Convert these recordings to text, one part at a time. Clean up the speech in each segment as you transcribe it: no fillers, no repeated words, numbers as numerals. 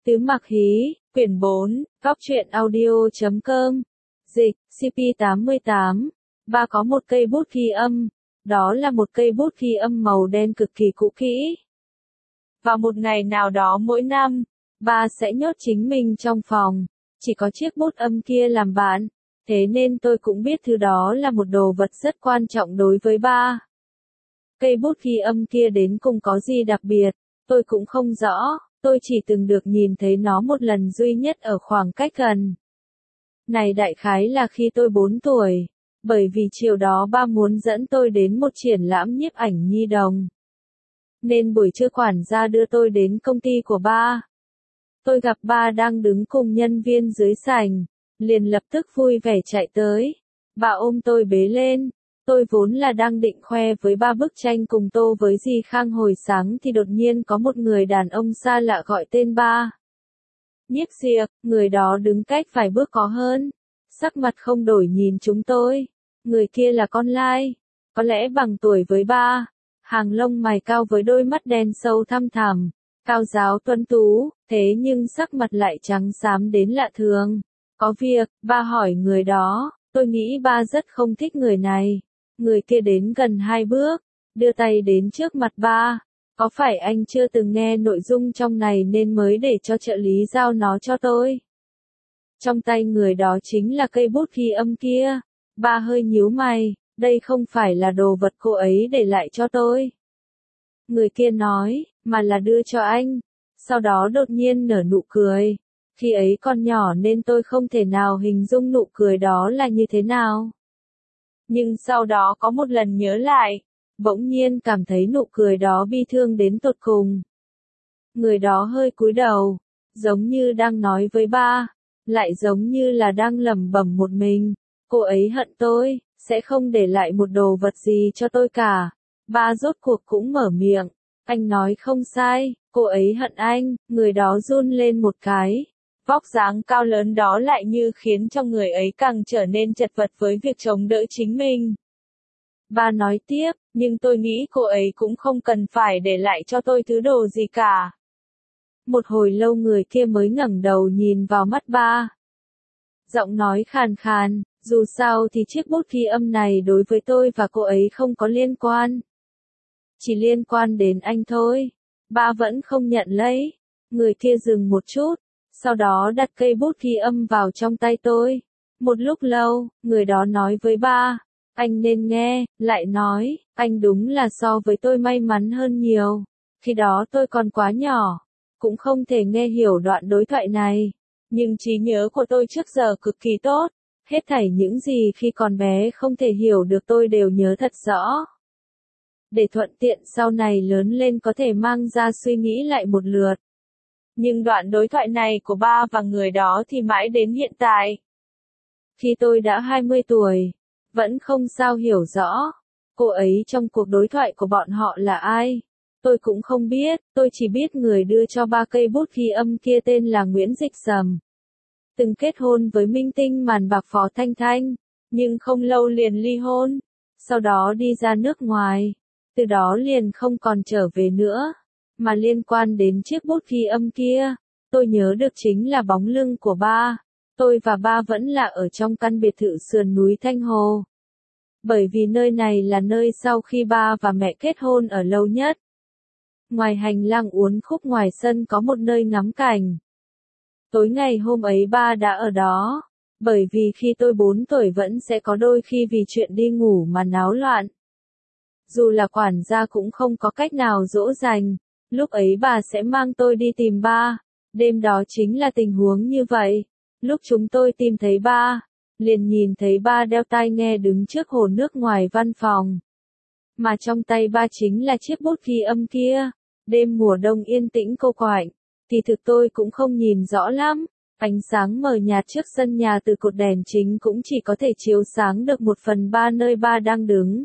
Tứ Mặc Hí, quyển 4, góc truyện audio.com. Dịch, CP88. Ba có một cây bút ghi âm. Đó là một cây bút ghi âm màu đen cực kỳ cũ kỹ. Vào một ngày nào đó mỗi năm, ba sẽ nhốt chính mình trong phòng. Chỉ có chiếc bút âm kia làm bạn. Thế nên tôi cũng biết thứ đó là một đồ vật rất quan trọng đối với ba. Cây bút ghi âm kia đến cùng có gì đặc biệt, tôi cũng không rõ. Tôi chỉ từng được nhìn thấy nó một lần duy nhất ở khoảng cách gần. Này đại khái là khi tôi 4 tuổi, bởi vì chiều đó ba muốn dẫn tôi đến một triển lãm nhiếp ảnh nhi đồng. Nên buổi trưa quản gia đưa tôi đến công ty của ba. Tôi gặp ba đang đứng cùng nhân viên dưới sảnh, liền lập tức vui vẻ chạy tới. Bà ôm tôi bế lên. Tôi vốn là đang định khoe với ba bức tranh cùng tô với dì Khang hồi sáng thì đột nhiên có một người đàn ông xa lạ gọi tên ba. Nhiếp Diệp, người đó đứng cách vài bước có hơn. Sắc mặt không đổi nhìn chúng tôi. Người kia là con lai, có lẽ bằng tuổi với ba. Hàng lông mày cao với đôi mắt đen sâu thăm thẳm, cao giáo tuấn tú, thế nhưng sắc mặt lại trắng xám đến lạ thường. Có việc, ba hỏi người đó, tôi nghĩ ba rất không thích người này. Người kia đến gần 2 bước, đưa tay đến trước mặt ba. Có phải anh chưa từng nghe nội dung trong này nên mới để cho trợ lý giao nó cho tôi? Trong tay người đó chính là cây bút ghi âm kia. Ba hơi nhíu mày, đây không phải là đồ vật cô ấy để lại cho tôi. Người kia nói, mà là đưa cho anh. Sau đó đột nhiên nở nụ cười. Khi ấy còn nhỏ nên tôi không thể nào hình dung nụ cười đó là như thế nào. Nhưng sau đó có một lần nhớ lại, bỗng nhiên cảm thấy nụ cười đó bi thương đến tột cùng. Người đó hơi cúi đầu, giống như đang nói với ba, lại giống như là đang lẩm bẩm một mình. Cô ấy hận tôi, sẽ không để lại một đồ vật gì cho tôi cả. Ba rốt cuộc cũng mở miệng, anh nói không sai, cô ấy hận anh. Người đó run lên một cái. Vóc dáng cao lớn đó lại như khiến cho người ấy càng trở nên chật vật với việc chống đỡ chính mình. Ba nói tiếp, nhưng tôi nghĩ cô ấy cũng không cần phải để lại cho tôi thứ đồ gì cả. Một hồi lâu người kia mới ngẩng đầu nhìn vào mắt ba. Giọng nói khàn khàn, dù sao thì chiếc bút ghi âm này đối với tôi và cô ấy không có liên quan. Chỉ liên quan đến anh thôi. Ba vẫn không nhận lấy. Người kia dừng một chút. Sau đó đặt cây bút ghi âm vào trong tay tôi. Một lúc lâu, người đó nói với ba, anh nên nghe, lại nói, anh đúng là so với tôi may mắn hơn nhiều. Khi đó tôi còn quá nhỏ, cũng không thể nghe hiểu đoạn đối thoại này. Nhưng trí nhớ của tôi trước giờ cực kỳ tốt. Hết thảy những gì khi còn bé không thể hiểu được tôi đều nhớ thật rõ. Để thuận tiện sau này lớn lên có thể mang ra suy nghĩ lại một lượt. Nhưng đoạn đối thoại này của ba và người đó thì mãi đến hiện tại. Khi tôi đã 20 tuổi, vẫn không sao hiểu rõ, cô ấy trong cuộc đối thoại của bọn họ là ai. Tôi cũng không biết, tôi chỉ biết người đưa cho ba cây bút ghi âm kia tên là Nguyễn Dịch Sầm. Từng kết hôn với minh tinh màn bạc Phó Thanh Thanh, nhưng không lâu liền ly hôn. Sau đó đi ra nước ngoài, từ đó liền không còn trở về nữa. Mà liên quan đến chiếc bút ghi âm kia, tôi nhớ được chính là bóng lưng của ba. Tôi và ba vẫn là ở trong căn biệt thự sườn núi Thanh Hồ. Bởi vì nơi này là nơi sau khi ba và mẹ kết hôn ở lâu nhất. Ngoài hành lang uốn khúc ngoài sân có một nơi ngắm cảnh. Tối ngày hôm ấy ba đã ở đó. Bởi vì khi tôi 4 tuổi vẫn sẽ có đôi khi vì chuyện đi ngủ mà náo loạn. Dù là quản gia cũng không có cách nào dỗ dành. Lúc ấy bà sẽ mang tôi đi tìm ba. Đêm đó chính là tình huống như vậy. Lúc chúng tôi tìm thấy ba, liền nhìn thấy ba đeo tai nghe đứng trước hồ nước ngoài văn phòng. Mà trong tay ba chính là chiếc bút ghi âm kia. Đêm mùa đông yên tĩnh cô quạnh. Thì thực tôi cũng không nhìn rõ lắm. Ánh sáng mờ nhạt trước sân nhà từ cột đèn chính cũng chỉ có thể chiếu sáng được 1/3 nơi ba đang đứng.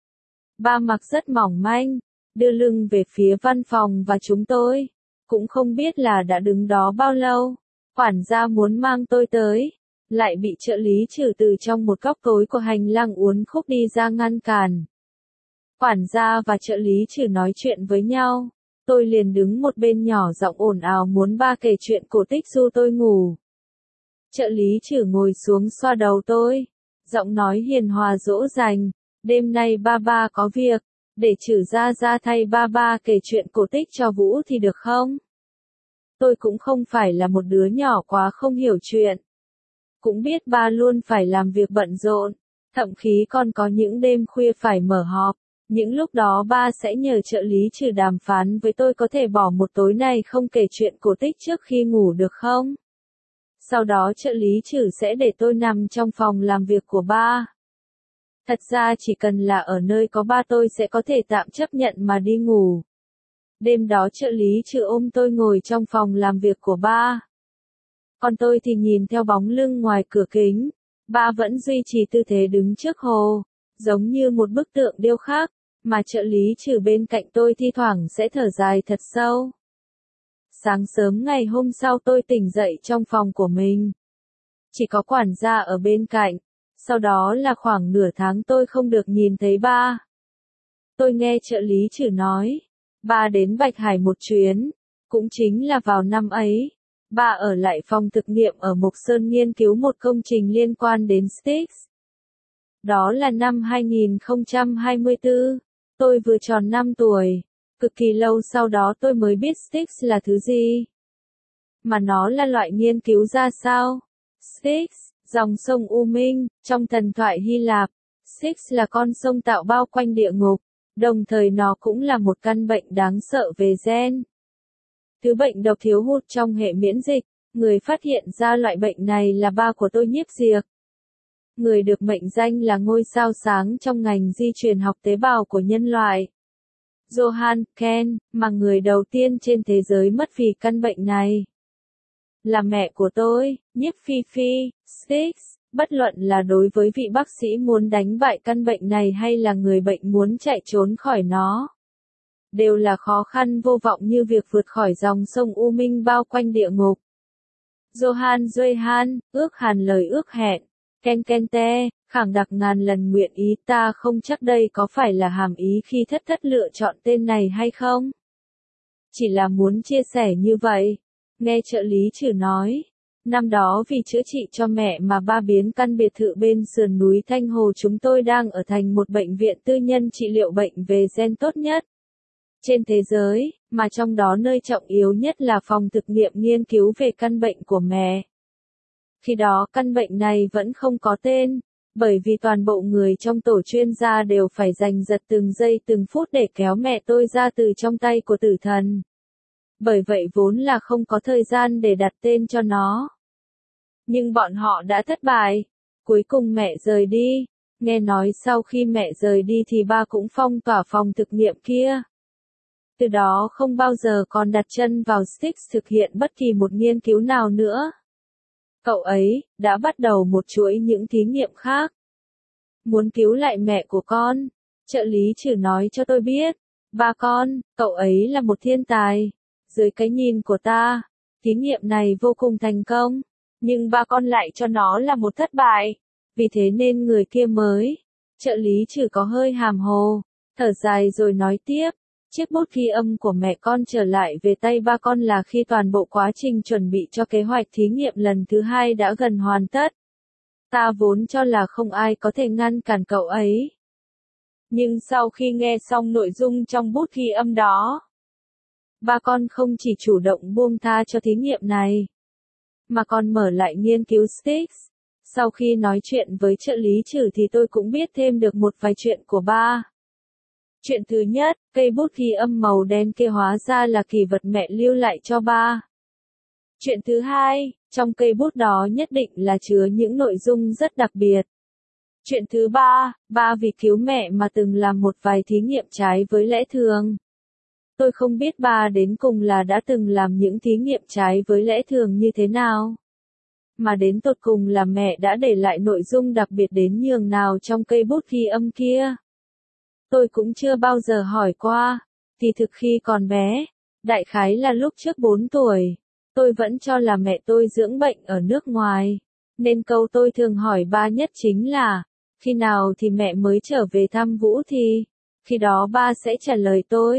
Ba mặc rất mỏng manh, đưa lưng về phía văn phòng và chúng tôi. Cũng không biết là đã đứng đó bao lâu. Quản gia muốn mang tôi tới, lại bị trợ lý trừ từ trong một góc tối của hành lang uốn khúc đi ra ngăn cản. Quản gia và trợ lý trừ nói chuyện với nhau. Tôi liền đứng một bên nhỏ giọng ồn ào muốn ba kể chuyện cổ tích du tôi ngủ. Trợ lý Trử ngồi xuống xoa đầu tôi, giọng nói hiền hòa dỗ dành, đêm nay ba có việc, để Trử ra thay ba kể chuyện cổ tích cho Vũ thì được không? Tôi cũng không phải là một đứa nhỏ quá không hiểu chuyện. Cũng biết ba luôn phải làm việc bận rộn, thậm chí còn có những đêm khuya phải mở họp. Những lúc đó ba sẽ nhờ trợ lý Trử đàm phán với tôi có thể bỏ một tối này không kể chuyện cổ tích trước khi ngủ được không? Sau đó trợ lý Trử sẽ để tôi nằm trong phòng làm việc của ba. Thật ra chỉ cần là ở nơi có ba tôi sẽ có thể tạm chấp nhận mà đi ngủ. Đêm đó trợ lý Trử ôm tôi ngồi trong phòng làm việc của ba. Còn tôi thì nhìn theo bóng lưng ngoài cửa kính. Ba vẫn duy trì tư thế đứng trước hồ, giống như một bức tượng điêu khắc, mà trợ lý Trử bên cạnh tôi thi thoảng sẽ thở dài thật sâu. Sáng sớm ngày hôm sau tôi tỉnh dậy trong phòng của mình. Chỉ có quản gia ở bên cạnh, sau đó là khoảng nửa tháng tôi không được nhìn thấy ba. Tôi nghe trợ lý Trử nói, ba đến Bạch Hải một chuyến, cũng chính là vào năm ấy. Ba ở lại phòng thực nghiệm ở Mộc Sơn nghiên cứu một công trình liên quan đến Styx. Đó là năm 2024, tôi vừa tròn 5 tuổi, cực kỳ lâu sau đó tôi mới biết Styx là thứ gì. Mà nó là loại nghiên cứu ra sao? Styx, dòng sông U Minh, trong thần thoại Hy Lạp, Styx là con sông tạo bao quanh địa ngục, đồng thời nó cũng là một căn bệnh đáng sợ về gen. Thứ bệnh độc thiếu hụt trong hệ miễn dịch, người phát hiện ra loại bệnh này là ba của tôi Nhiếp Diệc. Người được mệnh danh là ngôi sao sáng trong ngành di truyền học tế bào của nhân loại. Johann Ken, mà người đầu tiên trên thế giới mất vì căn bệnh này. Là mẹ của tôi, Nhiếp Phi Phi, Styx, bất luận là đối với vị bác sĩ muốn đánh bại căn bệnh này hay là người bệnh muốn chạy trốn khỏi nó. Đều là khó khăn vô vọng như việc vượt khỏi dòng sông U Minh bao quanh địa ngục. Johann, ước hàn lời ước hẹn. Ken te, khẳng đặc ngàn lần nguyện ý ta không chắc đây có phải là hàm ý khi thất lựa chọn tên này hay không? Chỉ là muốn chia sẻ như vậy. Nghe trợ lý Trử nói. Năm đó vì chữa trị cho mẹ mà ba biến căn biệt thự bên sườn núi Thanh Hồ chúng tôi đang ở thành một bệnh viện tư nhân trị liệu bệnh về gen tốt nhất trên thế giới, mà trong đó nơi trọng yếu nhất là phòng thực nghiệm nghiên cứu về căn bệnh của mẹ. Khi đó căn bệnh này vẫn không có tên, bởi vì toàn bộ người trong tổ chuyên gia đều phải giành giật từng giây từng phút để kéo mẹ tôi ra từ trong tay của tử thần. Bởi vậy vốn là không có thời gian để đặt tên cho nó. Nhưng bọn họ đã thất bại. Cuối cùng mẹ rời đi. Nghe nói sau khi mẹ rời đi thì ba cũng phong tỏa phòng thực nghiệm kia. Từ đó không bao giờ còn đặt chân vào Styx thực hiện bất kỳ một nghiên cứu nào nữa. Cậu ấy đã bắt đầu một chuỗi những thí nghiệm khác. Muốn cứu lại mẹ của con, trợ lý Trử nói cho tôi biết. Ba con, cậu ấy là một thiên tài. Dưới cái nhìn của ta, thí nghiệm này vô cùng thành công. Nhưng ba con lại cho nó là một thất bại. Vì thế nên người kia mới. Trợ lý Trử có hơi hàm hồ, thở dài rồi nói tiếp. Chiếc bút ghi âm của mẹ con trở lại về tay ba con là khi toàn bộ quá trình chuẩn bị cho kế hoạch thí nghiệm lần thứ 2 đã gần hoàn tất. Ta vốn cho là không ai có thể ngăn cản cậu ấy. Nhưng sau khi nghe xong nội dung trong bút ghi âm đó, ba con không chỉ chủ động buông tha cho thí nghiệm này, mà còn mở lại nghiên cứu Styx. Sau khi nói chuyện với trợ lý Trử thì tôi cũng biết thêm được một vài chuyện của ba. Chuyện thứ nhất, cây bút ghi âm màu đen kia hóa ra là kỷ vật mẹ lưu lại cho ba. Chuyện thứ hai, trong cây bút đó nhất định là chứa những nội dung rất đặc biệt. Chuyện thứ ba, ba vì cứu mẹ mà từng làm một vài thí nghiệm trái với lẽ thường. Tôi không biết ba đến cùng là đã từng làm những thí nghiệm trái với lẽ thường như thế nào. Mà đến tột cùng là mẹ đã để lại nội dung đặc biệt đến nhường nào trong cây bút ghi âm kia. Tôi cũng chưa bao giờ hỏi qua. Thì thực khi còn bé, đại khái là lúc trước 4 tuổi, tôi vẫn cho là mẹ tôi dưỡng bệnh ở nước ngoài. Nên câu tôi thường hỏi ba nhất chính là, khi nào thì mẹ mới trở về thăm Vũ thì? Khi đó ba sẽ trả lời tôi,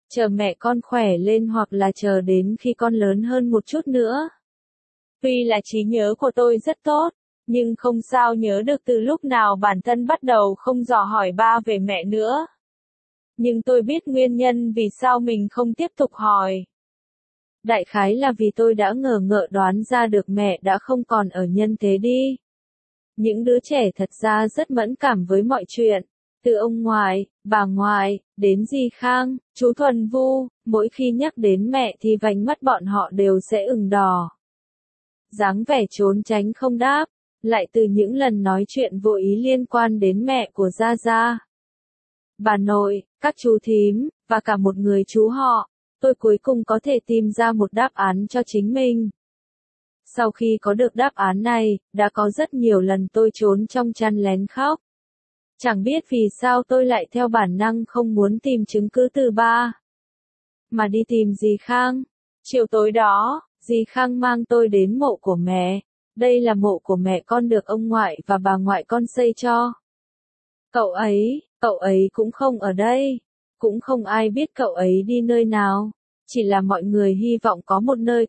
Chờ mẹ con khỏe lên hoặc là chờ đến khi con lớn hơn một chút nữa. Tuy là trí nhớ của tôi rất tốt, nhưng không sao nhớ được từ lúc nào bản thân bắt đầu không dò hỏi ba về mẹ nữa. Nhưng tôi biết nguyên nhân vì sao mình không tiếp tục hỏi. Đại khái là vì tôi đã ngờ ngợ đoán ra được mẹ đã không còn ở nhân thế đi. Những đứa trẻ thật ra rất mẫn cảm với mọi chuyện. Từ ông ngoại, bà ngoại, đến dì Khang, chú Thuần Vu, mỗi khi nhắc đến mẹ thì vành mắt bọn họ đều sẽ ửng đỏ. Dáng vẻ trốn tránh không đáp, lại từ những lần nói chuyện vô ý liên quan đến mẹ của Gia Gia. Bà nội, các chú thím, và cả một người chú họ, tôi cuối cùng có thể tìm ra một đáp án cho chính mình. Sau khi có được đáp án này, đã có rất nhiều lần tôi trốn trong chăn lén khóc. Chẳng biết vì sao tôi lại theo bản năng không muốn tìm chứng cứ từ ba, mà đi tìm dì Khang. Chiều tối đó, dì Khang mang tôi đến mộ của mẹ. Đây là mộ của mẹ con được ông ngoại và bà ngoại con xây cho. Cậu ấy cũng không ở đây. Cũng không ai biết cậu ấy đi nơi nào. Chỉ là mọi người hy vọng có một nơi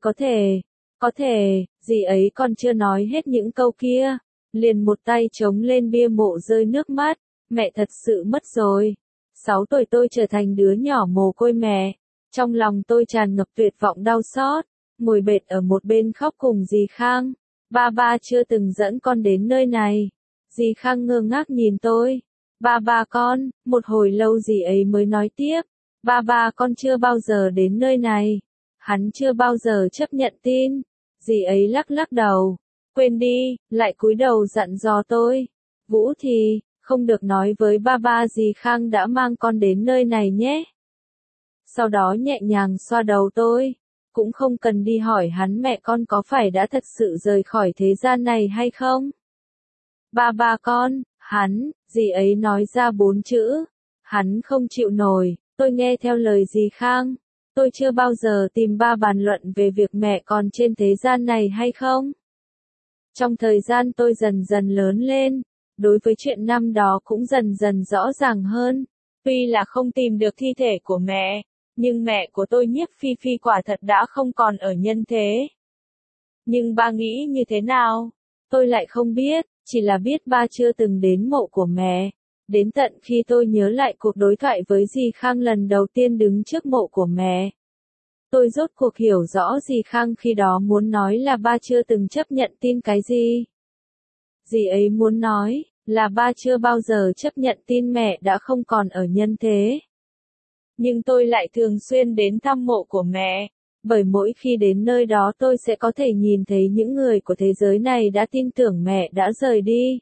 có thể, dì ấy còn chưa nói hết những câu kia. Liền một tay chống lên bia mộ rơi nước mắt. Mẹ thật sự mất rồi. 6 tuổi tôi trở thành đứa nhỏ mồ côi mẹ. Trong lòng tôi tràn ngập tuyệt vọng đau xót. Ngồi bệt ở một bên khóc cùng dì Khang. Ba chưa từng dẫn con đến nơi này. Dì Khang ngơ ngác nhìn tôi. Ba con, một hồi lâu dì ấy mới nói tiếp. Ba con chưa bao giờ đến nơi này. Hắn chưa bao giờ chấp nhận tin. Dì ấy lắc lắc đầu. Quên đi, lại cúi đầu dặn dò tôi. Vũ thì, không được nói với ba dì Khang đã mang con đến nơi này nhé. Sau đó nhẹ nhàng xoa đầu tôi. Cũng không cần đi hỏi hắn mẹ con có phải đã thật sự rời khỏi thế gian này hay không. Ba con, hắn, dì ấy nói ra 4 chữ. Hắn không chịu nổi, tôi nghe theo lời dì Khang. Tôi chưa bao giờ tìm ba bàn luận về việc mẹ còn trên thế gian này hay không. Trong thời gian tôi dần dần lớn lên, đối với chuyện năm đó cũng dần dần rõ ràng hơn. Tuy là không tìm được thi thể của mẹ, nhưng mẹ của tôi Nhiếp Phi Phi quả thật đã không còn ở nhân thế. Nhưng ba nghĩ như thế nào? Tôi lại không biết, chỉ là biết ba chưa từng đến mộ của mẹ. Đến tận khi tôi nhớ lại cuộc đối thoại với dì Khang lần đầu tiên đứng trước mộ của mẹ. Tôi rốt cuộc hiểu rõ dì Khang khi đó muốn nói là ba chưa từng chấp nhận tin cái gì. Dì ấy muốn nói là ba chưa bao giờ chấp nhận tin mẹ đã không còn ở nhân thế. Nhưng tôi lại thường xuyên đến thăm mộ của mẹ, bởi mỗi khi đến nơi đó tôi sẽ có thể nhìn thấy những người của thế giới này đã tin tưởng mẹ đã rời đi.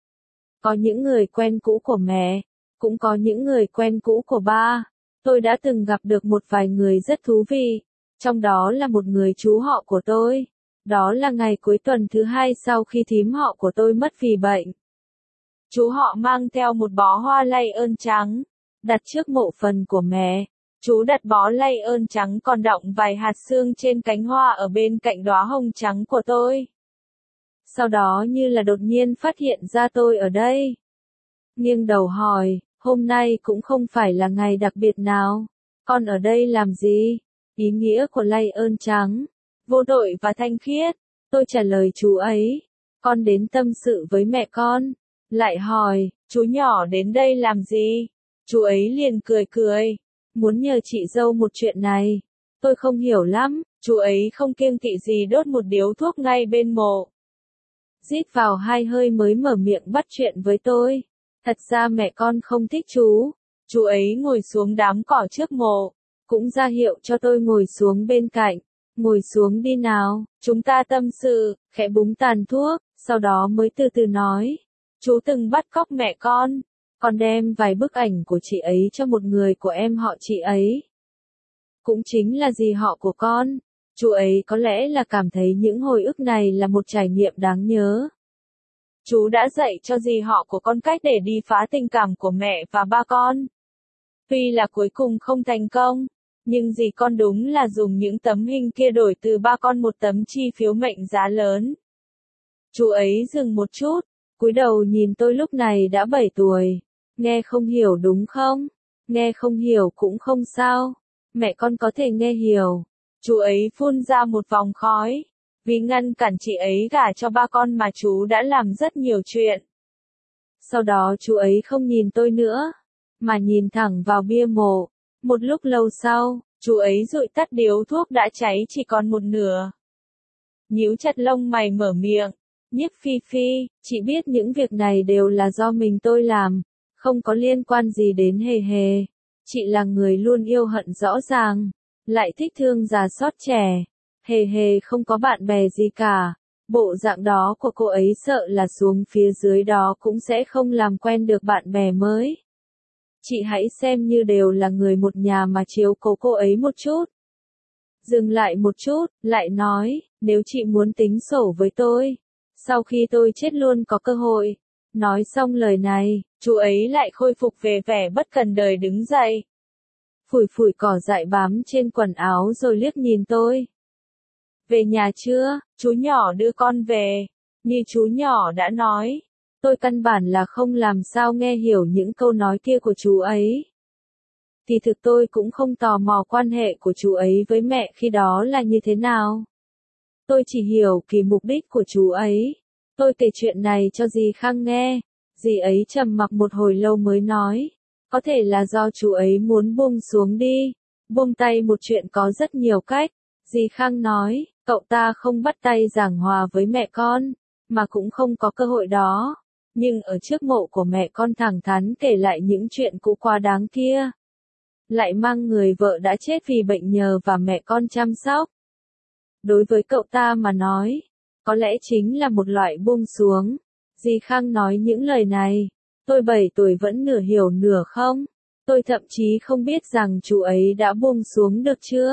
Có những người quen cũ của mẹ, cũng có những người quen cũ của ba. Tôi đã từng gặp được một vài người rất thú vị, trong đó là một người chú họ của tôi. Đó là ngày cuối tuần thứ 2 sau khi thím họ của tôi mất vì bệnh. Chú họ mang theo một bó hoa lay ơn trắng, đặt trước mộ phần của mẹ. Chú đặt bó lay ơn trắng còn đọng vài hạt sương trên cánh hoa ở bên cạnh đóa hồng trắng của tôi. Sau đó như là đột nhiên phát hiện ra tôi ở đây. Nghiêng đầu hỏi, hôm nay cũng không phải là ngày đặc biệt nào. Con ở đây làm gì? Ý nghĩa của lay ơn trắng. Vô tội và thanh khiết. Tôi trả lời chú ấy. Con đến tâm sự với mẹ con. Lại hỏi, chú nhỏ đến đây làm gì? Chú ấy liền cười. Muốn nhờ chị dâu một chuyện này. Tôi không hiểu lắm, chú ấy không kiêng kỵ gì đốt một điếu thuốc ngay bên mộ. Rít vào 2 hơi mới mở miệng bắt chuyện với tôi. Thật ra mẹ con không thích chú ấy ngồi xuống đám cỏ trước mộ, cũng ra hiệu cho tôi ngồi xuống bên cạnh. Ngồi xuống đi nào, chúng ta tâm sự, khẽ búng tàn thuốc, sau đó mới từ từ nói. Chú từng bắt cóc mẹ con đem vài bức ảnh của chị ấy cho một người của em họ chị ấy. Cũng chính là dì họ của con. Chú ấy có lẽ là cảm thấy những hồi ức này là một trải nghiệm đáng nhớ. Chú đã dạy cho dì họ của con cách để đi phá tình cảm của mẹ và ba con. Tuy là cuối cùng không thành công, nhưng dì con đúng là dùng những tấm hình kia đổi từ ba con một tấm chi phiếu mệnh giá lớn. Chú ấy dừng một chút, cúi đầu nhìn tôi lúc này đã 7 tuổi. Nghe không hiểu đúng không? Nghe không hiểu cũng không sao. Mẹ con có thể nghe hiểu. Chú ấy phun ra một vòng khói. Vì ngăn cản chị ấy gả cho ba con mà chú đã làm rất nhiều chuyện. Sau đó chú ấy không nhìn tôi nữa, mà nhìn thẳng vào bia mộ. Một lúc lâu sau, chú ấy dụi tắt điếu thuốc đã cháy chỉ còn một nửa. Nhíu chặt lông mày mở miệng. Nhiếp Phi Phi, chị biết những việc này đều là do mình tôi làm, không có liên quan gì đến Hề Hề. Chị là người luôn yêu hận rõ ràng, lại thích thương già xót trẻ. Hề Hề không có bạn bè gì cả. Bộ dạng đó của cô ấy sợ là xuống phía dưới đó cũng sẽ không làm quen được bạn bè mới. Chị hãy xem như đều là người một nhà mà chiếu cố cô ấy một chút. Dừng lại một chút, lại nói, nếu chị muốn tính sổ với tôi, sau khi tôi chết luôn có cơ hội. Nói xong lời này, chú ấy lại khôi phục về vẻ bất cần đời đứng dậy. Phủi phủi cỏ dại bám trên quần áo rồi liếc nhìn tôi. Về nhà chưa, chú nhỏ đưa con về. Như chú nhỏ đã nói, tôi căn bản là không làm sao nghe hiểu những câu nói kia của chú ấy. Thì thực tôi cũng không tò mò quan hệ của chú ấy với mẹ khi đó là như thế nào. Tôi chỉ hiểu kỳ mục đích của chú ấy. Tôi kể chuyện này cho dì Khang nghe. Dì ấy trầm mặc một hồi lâu mới nói. Có thể là do chú ấy muốn buông xuống đi. Buông tay một chuyện có rất nhiều cách. Dì Khang nói, cậu ta không bắt tay giảng hòa với mẹ con, mà cũng không có cơ hội đó. Nhưng ở trước mộ của mẹ con thẳng thắn kể lại những chuyện cũ quá đáng kia. Lại mang người vợ đã chết vì bệnh nhờ và mẹ con chăm sóc. Đối với cậu ta mà nói, có lẽ chính là một loại buông xuống. Dì Khang nói những lời này, tôi 7 tuổi vẫn nửa hiểu nửa không. Tôi thậm chí không biết rằng chú ấy đã buông xuống được chưa.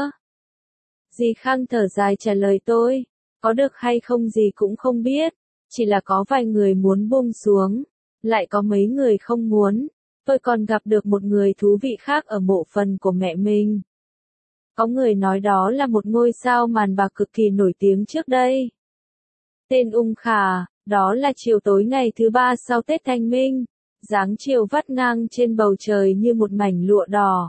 Dì Khang thở dài trả lời tôi, có được hay không gì cũng không biết, chỉ là có vài người muốn buông xuống, lại có mấy người không muốn. Tôi còn gặp được một người thú vị khác ở mộ phần của mẹ mình. Có người nói đó là một ngôi sao màn bạc cực kỳ nổi tiếng trước đây. Tên Ung Khả, đó là chiều tối ngày thứ 3 sau Tết Thanh Minh, dáng chiều vắt ngang trên bầu trời như một mảnh lụa đỏ.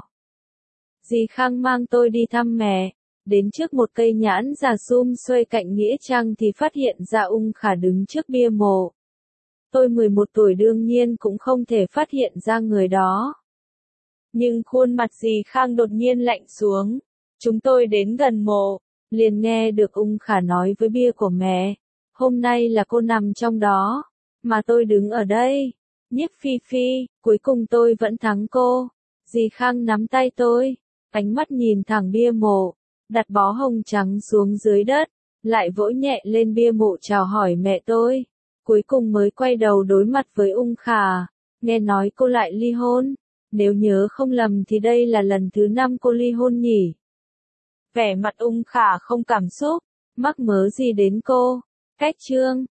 Dì Khang mang tôi đi thăm mẹ, đến trước một cây nhãn già sum xuê cạnh nghĩa trang thì phát hiện ra Ung Khả đứng trước bia mộ. Tôi 11 tuổi đương nhiên cũng không thể phát hiện ra người đó. Nhưng khuôn mặt dì Khang đột nhiên lạnh xuống. Chúng tôi đến gần mộ, liền nghe được Ung Khả nói với bia của mẹ. Hôm nay là cô nằm trong đó, mà tôi đứng ở đây. Nhiếp Phi Phi, cuối cùng tôi vẫn thắng cô. Dì Khang nắm tay tôi, ánh mắt nhìn thẳng bia mộ, đặt bó hồng trắng xuống dưới đất, lại vỗ nhẹ lên bia mộ chào hỏi mẹ tôi. Cuối cùng mới quay đầu đối mặt với Ung Khả. Nghe nói cô lại ly hôn. Nếu nhớ không lầm thì đây là lần thứ 5 cô ly hôn nhỉ. Vẻ mặt Ung Khả không cảm xúc, mắc mớ gì đến cô. Cách chương